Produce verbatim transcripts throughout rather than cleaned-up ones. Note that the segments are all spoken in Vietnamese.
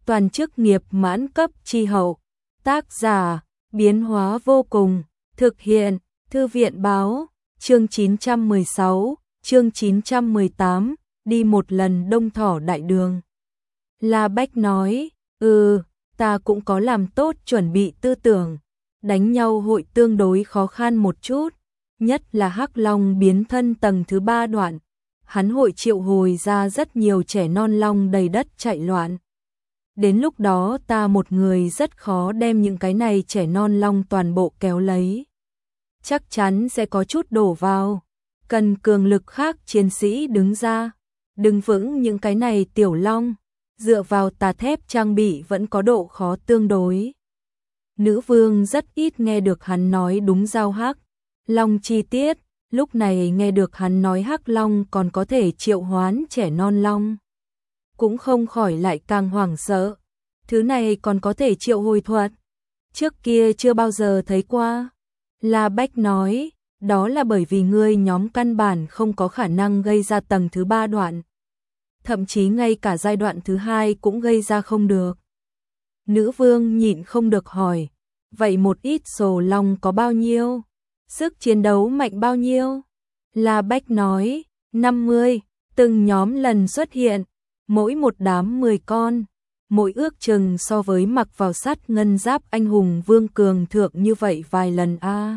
toàn chức nghiệp mãn cấp chi hậu. Tác giả, biến hóa vô cùng, thực hiện, Thư viện báo, chương chín trăm mười sáu, chương chín trăm mười tám, đi một lần Đông Thỏ Đại Đường. La Bách nói, ừ, ta cũng có làm tốt chuẩn bị tư tưởng, đánh nhau hội tương đối khó khăn một chút, nhất là Hắc Long biến thân tầng thứ ba đoạn, hắn hội triệu hồi ra rất nhiều trẻ non long đầy đất chạy loạn. Đến lúc đó ta một người rất khó đem những cái này trẻ non long toàn bộ kéo lấy. Chắc chắn sẽ có chút đổ vào, cần cường lực khác chiến sĩ đứng ra, đứng vững những cái này tiểu long, dựa vào tà thép trang bị vẫn có độ khó tương đối. Nữ vương rất ít nghe được hắn nói đúng giao Hắc Long chi tiết, lúc này nghe được hắn nói Hắc Long còn có thể triệu hoán trẻ non long. Cũng không khỏi lại càng hoảng sợ, thứ này còn có thể triệu hồi thuật, trước kia chưa bao giờ thấy qua. La Bách nói, đó là bởi vì ngươi nhóm căn bản không có khả năng gây ra tầng thứ ba đoạn. Thậm chí ngay cả giai đoạn thứ hai cũng gây ra không được. Nữ vương nhịn không được hỏi, vậy một ít sổ long có bao nhiêu? Sức chiến đấu mạnh bao nhiêu? La Bách nói, năm mươi, từng nhóm lần xuất hiện, mỗi một đám mười con, mỗi ước chừng so với mặc vào sắt ngân giáp anh hùng vương cường thượng như vậy vài lần a. À.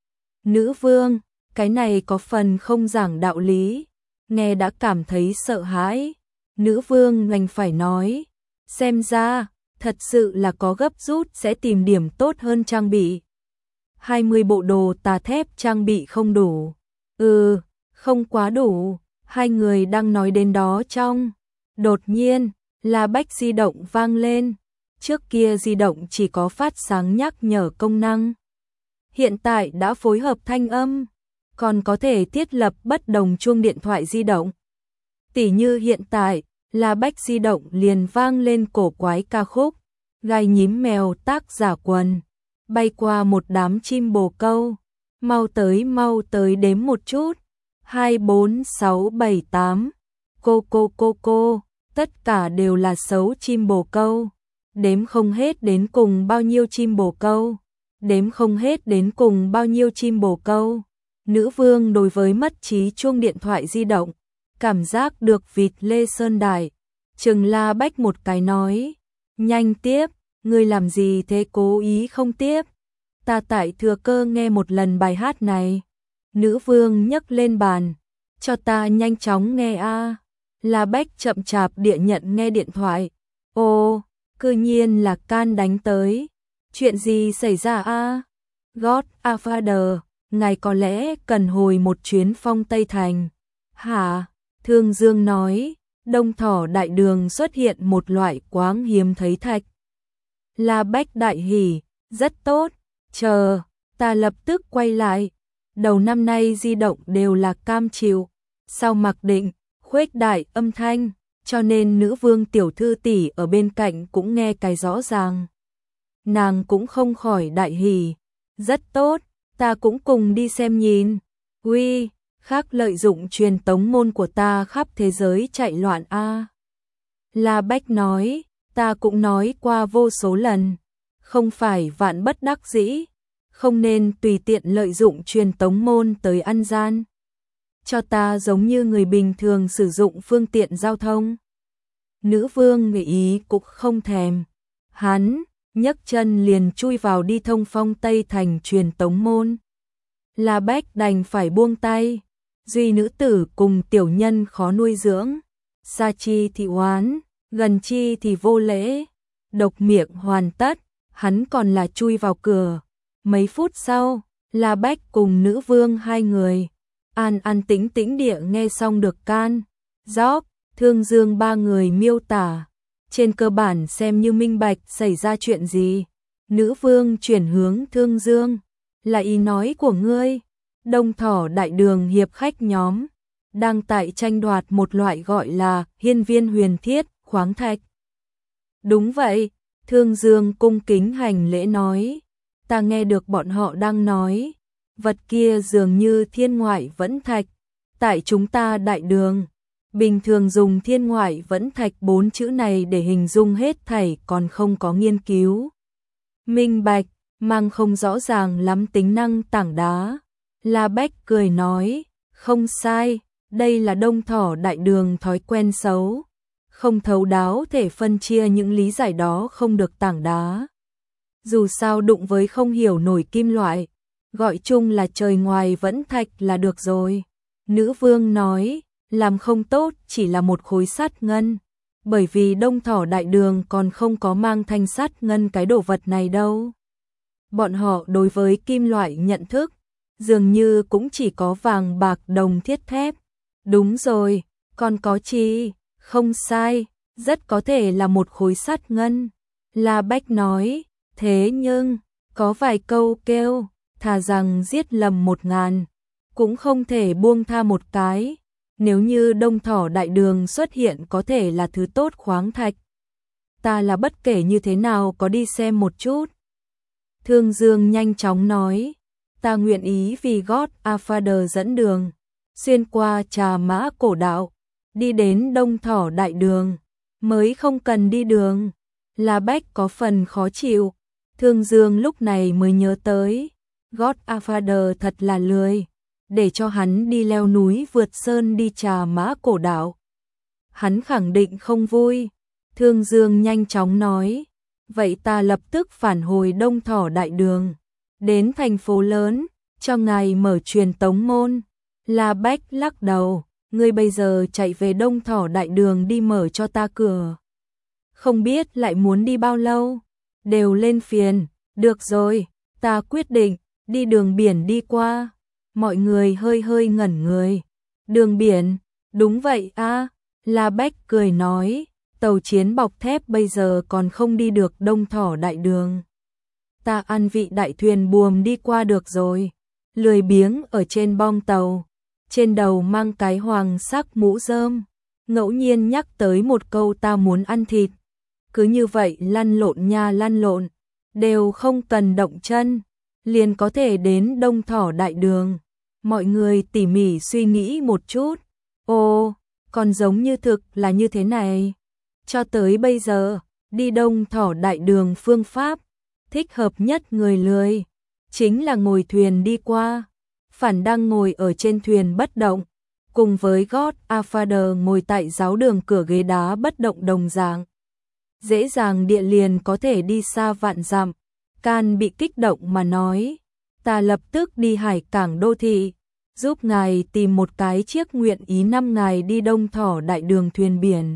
Nữ vương, cái này có phần không giảng đạo lý, nghe đã cảm thấy sợ hãi. Nữ vương ngành phải nói, xem ra, thật sự là có gấp rút sẽ tìm điểm tốt hơn trang bị. hai mươi bộ đồ tà thép trang bị không đủ. Ừ, không quá đủ. Hai người đang nói đến đó trong. Đột nhiên, La Bách di động vang lên. Trước kia di động chỉ có phát sáng nhắc nhở công năng. Hiện tại đã phối hợp thanh âm, còn có thể thiết lập bất đồng chuông điện thoại di động. Tỉ như hiện tại, La Bách di động liền vang lên cổ quái ca khúc, gai nhím mèo tác giả quần, bay qua một đám chim bồ câu, mau tới mau tới đếm một chút, hai bốn sáu bảy tám, cô cô cô cô, tất cả đều là xấu chim bồ câu, đếm không hết đến cùng bao nhiêu chim bồ câu, đếm không hết đến cùng bao nhiêu chim bồ câu. Nữ vương đối với mất trí chuông điện thoại di động, cảm giác được vịt lê sơn đài, chừng La Bách một cái nói, nhanh tiếp, ngươi làm gì thế, cố ý không tiếp, ta tại thừa cơ nghe một lần bài hát này. Nữ vương nhấc lên bàn, cho ta nhanh chóng nghe a. À. La Bách chậm chạp địa nhận nghe điện thoại, ô, cư nhiên là Can đánh tới, chuyện gì xảy ra a? À? God a Father, ngài có lẽ cần hồi một chuyến Phong Tây Thành. Hả? Thương Dương nói, Đông Thỏ Đại Đường xuất hiện một loại quáng hiếm thấy thạch. La Bách đại hỉ, rất tốt, chờ, ta lập tức quay lại. Đầu năm nay di động đều là cam chịu, sau mặc định, khuếch đại âm thanh, cho nên nữ vương tiểu thư tỷ ở bên cạnh cũng nghe cái rõ ràng. Nàng cũng không khỏi đại hỉ, rất tốt, ta cũng cùng đi xem nhìn. Uy, khác lợi dụng truyền tống môn của ta khắp thế giới chạy loạn a. À. La Bách nói, ta cũng nói qua vô số lần, không phải vạn bất đắc dĩ, không nên tùy tiện lợi dụng truyền tống môn tới ăn gian. Cho ta giống như người bình thường sử dụng phương tiện giao thông. Nữ vương người ý cũng không thèm. Hắn, nhấc chân liền chui vào đi thông Phong Tây Thành truyền tống môn. La Bách đành phải buông tay. Duy nữ tử cùng tiểu nhân khó nuôi dưỡng. Xa chi thì oán, gần chi thì vô lễ. Độc miệng hoàn tất, hắn còn là chui vào cửa. Mấy phút sau, La Bách cùng nữ vương hai người an an tĩnh tĩnh địa nghe xong được Can, Gióc, Thương Dương ba người miêu tả, trên cơ bản xem như minh bạch xảy ra chuyện gì. Nữ vương chuyển hướng Thương Dương, là ý nói của ngươi, Đông Thỏ Đại Đường hiệp khách nhóm đang tại tranh đoạt một loại gọi là hiên viên huyền thiết khoáng thạch. Đúng vậy, Thương Dương cung kính hành lễ nói, ta nghe được bọn họ đang nói, vật kia dường như thiên ngoại vẫn thạch, tại chúng ta Đại Đường, Bình thường dùng thiên ngoại vẫn thạch bốn chữ này để hình dung hết thảy còn không có nghiên cứu minh bạch, mang không rõ ràng lắm tính năng tảng đá. La Bách cười nói, không sai, đây là Đông Thỏ Đại Đường thói quen xấu, không thấu đáo thể phân chia những lý giải đó không được tảng đá. Dù sao đụng với không hiểu nổi kim loại, gọi chung là trời ngoài vẫn thạch là được rồi. Nữ vương nói, làm không tốt chỉ là một khối sắt ngân, bởi vì Đông Thỏ Đại Đường còn không có mang thanh sắt ngân cái đồ vật này đâu. Bọn họ đối với kim loại nhận thức, dường như cũng chỉ có vàng bạc đồng thiết thép. Đúng rồi, còn có chi, không sai, rất có thể là một khối sắt ngân. La Bách nói, thế nhưng, có vài câu kêu, thà rằng giết lầm một ngàn, cũng không thể buông tha một cái. Nếu như Đông Thỏ Đại Đường xuất hiện có thể là thứ tốt khoáng thạch, ta là bất kể như thế nào có đi xem một chút. Thương Dương nhanh chóng nói, ta nguyện ý vì Godfather dẫn đường, xuyên qua Trà Mã Cổ Đạo, đi đến Đông Thỏ Đại Đường, mới không cần đi đường. La Bách có phần khó chịu, Thương Dương lúc này mới nhớ tới, Godfather thật là lười, để cho hắn đi leo núi vượt sơn đi Trà Mã Cổ Đạo. Hắn khẳng định không vui. Thương Dương nhanh chóng nói, vậy ta lập tức phản hồi Đông Thỏ Đại Đường, đến thành phố lớn, cho ngài mở truyền tống môn. La Bách lắc đầu, ngươi bây giờ chạy về Đông Thỏ Đại Đường đi mở cho ta cửa. Không biết lại muốn đi bao lâu, đều lên phiền, được rồi, ta quyết định, đi đường biển đi qua. Mọi người hơi hơi ngẩn người. Đường biển, đúng vậy a. À. La Bách cười nói, tàu chiến bọc thép bây giờ còn không đi được Đông Thỏ Đại Đường. Ta ăn vị đại thuyền buồm đi qua được rồi. Lười biếng ở trên bong tàu, trên đầu mang cái hoàng sắc mũ rơm, ngẫu nhiên nhắc tới một câu ta muốn ăn thịt. Cứ như vậy lăn lộn nha lăn lộn, đều không cần động chân, liền có thể đến Đông Thỏ Đại Đường. Mọi người tỉ mỉ suy nghĩ một chút. Ồ, còn giống như thực là như thế này. Cho tới bây giờ, đi Đông Thỏ Đại Đường phương pháp thích hợp nhất người lười chính là ngồi thuyền đi qua. Phản đang ngồi ở trên thuyền bất động, cùng với Godfather ngồi tại giáo đường cửa ghế đá bất động đồng dạng. Dễ dàng địa liền có thể đi xa vạn dặm. Can bị kích động mà nói, ta lập tức đi hải cảng đô thị, giúp ngài tìm một cái chiếc nguyện ý năm ngài đi Đông Thỏ Đại Đường thuyền biển.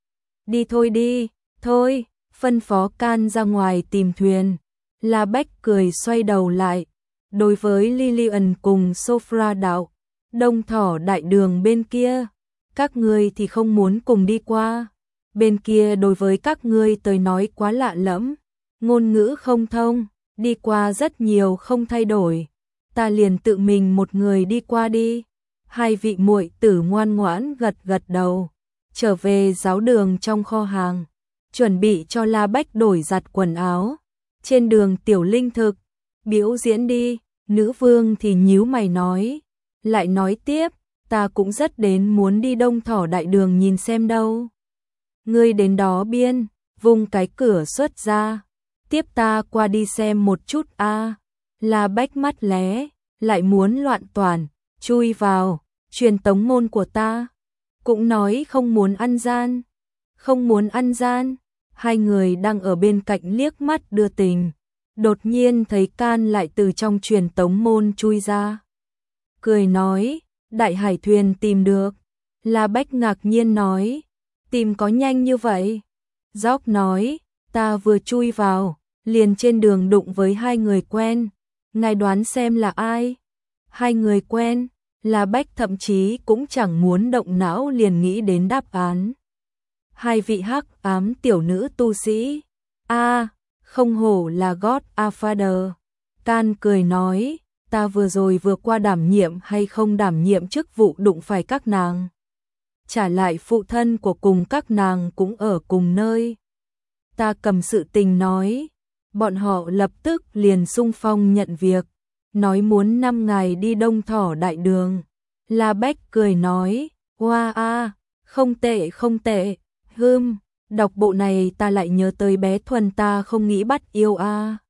Đi thôi đi, thôi, phân phó Can ra ngoài tìm thuyền. La Bách cười xoay đầu lại, đối với Lillian cùng Sophra đạo, Đông Thỏ Đại Đường bên kia, các ngươi thì không muốn cùng đi qua. Bên kia đối với các ngươi tới nói quá lạ lẫm, ngôn ngữ không thông, đi qua rất nhiều không thay đổi. Ta liền tự mình một người đi qua đi. Hai vị muội tử ngoan ngoãn gật gật đầu, trở về giáo đường trong kho hàng, chuẩn bị cho La Bách đổi giặt quần áo. Trên đường Tiểu Linh thực, biểu diễn đi. Nữ vương thì nhíu mày nói, lại nói tiếp, ta cũng rất đến muốn đi Đông Thỏ Đại Đường nhìn xem đâu. Ngươi đến đó biên, vùng cái cửa xuất ra, tiếp ta qua đi xem một chút a. À. La Bách mắt lé, lại muốn loạn toàn, chui vào, truyền tống môn của ta. Cũng nói không muốn ăn gian, không muốn ăn gian. Hai người đang ở bên cạnh liếc mắt đưa tình, đột nhiên thấy Can lại từ trong truyền tống môn chui ra. Cười nói, đại hải thuyền tìm được. La Bách ngạc nhiên nói, tìm có nhanh như vậy? Gióc nói, ta vừa chui vào, liền trên đường đụng với hai người quen. Ngài đoán xem là ai? Hai người quen. La Bách thậm chí cũng chẳng muốn động não liền nghĩ đến đáp án. Hai vị hắc ám tiểu nữ tu sĩ. A, à, không hổ là Godfather. Can cười nói, ta vừa rồi vừa qua đảm nhiệm hay không đảm nhiệm chức vụ đụng phải các nàng. Trả lại phụ thân của cùng các nàng cũng ở cùng nơi. Ta cầm sự tình nói, bọn họ lập tức liền xung phong nhận việc, nói muốn năm ngày đi Đông Thỏ Đại Đường. La Bách cười nói, hoa a, Không tệ không tệ, hưm, đọc bộ này ta lại nhớ tới bé Thuần ta không nghĩ bắt yêu a.